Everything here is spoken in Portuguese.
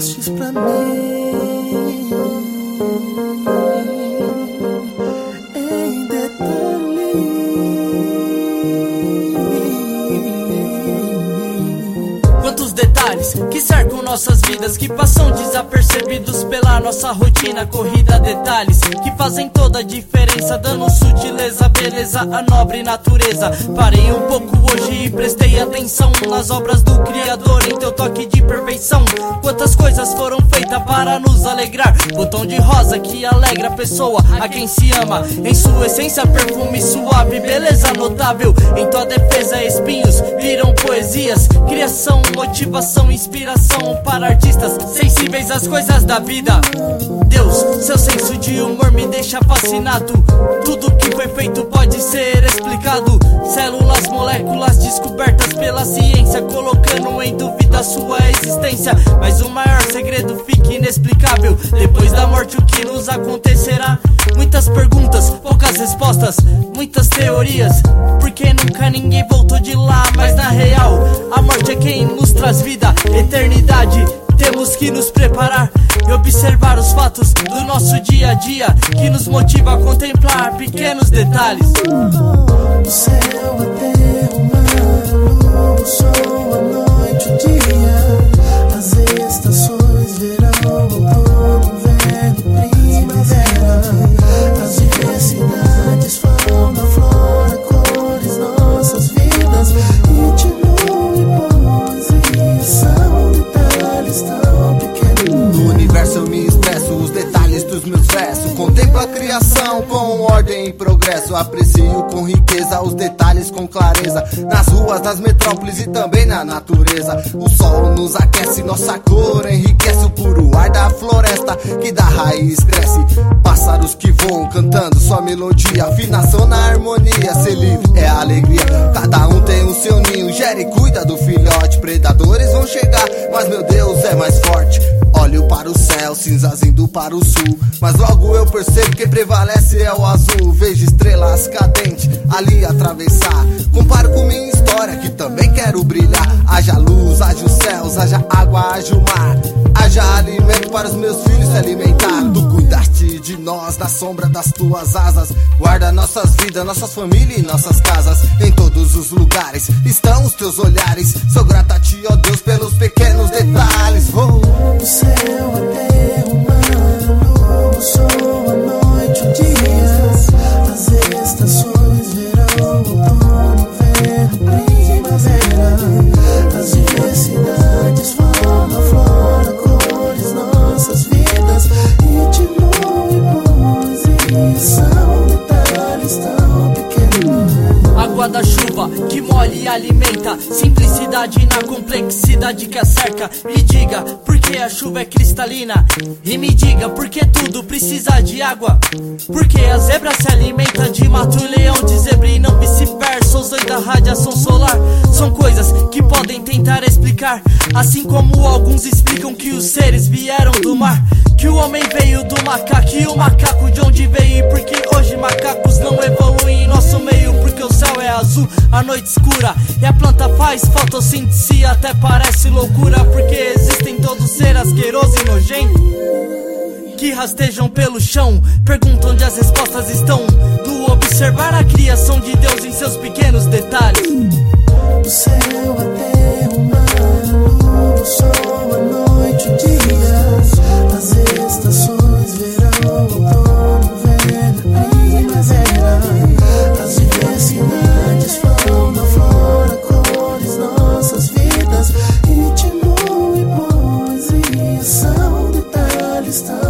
mostres pra mim em detalhe. Quantos detalhes que cercam nossas vidas, que passam desapercebidos pela nossa rotina corrida. Detalhes que fazem toda a diferença, dando sutileza, beleza, a nobre natureza. Parei um pouco hoje e prestei atenção nas obras do Criador, em teu toque de perfeição. Quantas coisas foram feitas para nos alegrar. Botão de rosa que alegra a pessoa a quem se ama. Em sua essência perfume suave, beleza notável. Em tua defesa espinhos viram poesias. Criação, motivação, inspiração para artistas sensíveis às coisas da vida. Deus, seu senso de humor me deixa fascinado. Tudo que foi feito pode ser explicado. Células, moléculas descobertas pela ciência, colocando em dúvida sua existência. Mas o maior segredo fica inexplicável. Depois da morte o que nos acontecerá? Muitas perguntas, poucas respostas, muitas teorias. Porque nunca ninguém voltou de lá. Mas na real, a morte é quem nos traz vida, eternidade. Temos que nos preparar e observar os fatos do nosso dia a dia, que nos motiva a contemplar pequenos detalhes. O céu, a terra, o mar, o sol, a noite, o dia, as estações, verão, outono, inverno, primavera, as diversidades, fauna, flora, cores, nossas vidas, ritmo e poesia, são detalhes tão pequenos. No universo eu me expresso, os detalhes dos meus versos. Contemplo a criação com ordem e progresso. Aprecio com riqueza os detalhes com clareza. Nas ruas, nas metrópoles e também na natureza. O sol nos aquece, nossa cor enriquece. O puro ar da floresta que da raiz cresce. Pássaros que voam cantando sua melodia. Afinação na harmonia, ser livre é alegria. Cada um tem o seu ninho, gera e cuida do filhote. Predadores vão chegar, mas meu Deus é mais forte. Olho para o céu, cinzas indo para o sul, mas logo eu percebo que prevalece é o azul. Vejo estrelas cadentes ali atravessar. Comparo com minha história que também quero brilhar. Haja luz, haja os céus, haja água, haja o mar. Haja alimento para os meus filhos se alimentar. Tu cuidaste de nós na sombra das tuas asas. Guarda nossas vidas, nossas famílias e nossas casas. Em todos os lugares estão os teus olhares. Sou grata a ti, ó Deus, pelos pequenos detalhes. O céu, a terra, o mar, o sol, a noite, o dia, as estações, verão, outono, inverno, primavera, as diversidades, fauna, flora, cores, nossas vidas, ritmo e poesia, são detalhes tão pequenos. Água da chuva que molha e alimenta, simplicidade na complexidade que a cerca. Me diga por que a chuva é cristalina, e me diga por que tudo precisa de água. Porque a zebra se alimenta de mato, o leão de zebra e não vice-versa. Os dois da radiação solar são coisas que podem tentar explicar, assim como alguns explicam que os seres vieram do mar, que o homem veio do macaco e o macaco de onde veio. E porque hoje macacos não evoluem em nosso meio, porque o céu é azul, a noite escura e a planta faz fotossíntese. Até parece loucura, porque existem todos seres asquerosos e nojentos que rastejam pelo chão, perguntam onde as respostas estão. No observar a criação de Deus em seus pequenos detalhes. O céu, a terra, o mar, o sol, a noite, o dia, as estações, verão, outono, inverno, primavera, as diversidades, fauna, flora, cores, nossas vidas, ritmo e poesia, são detalhes tão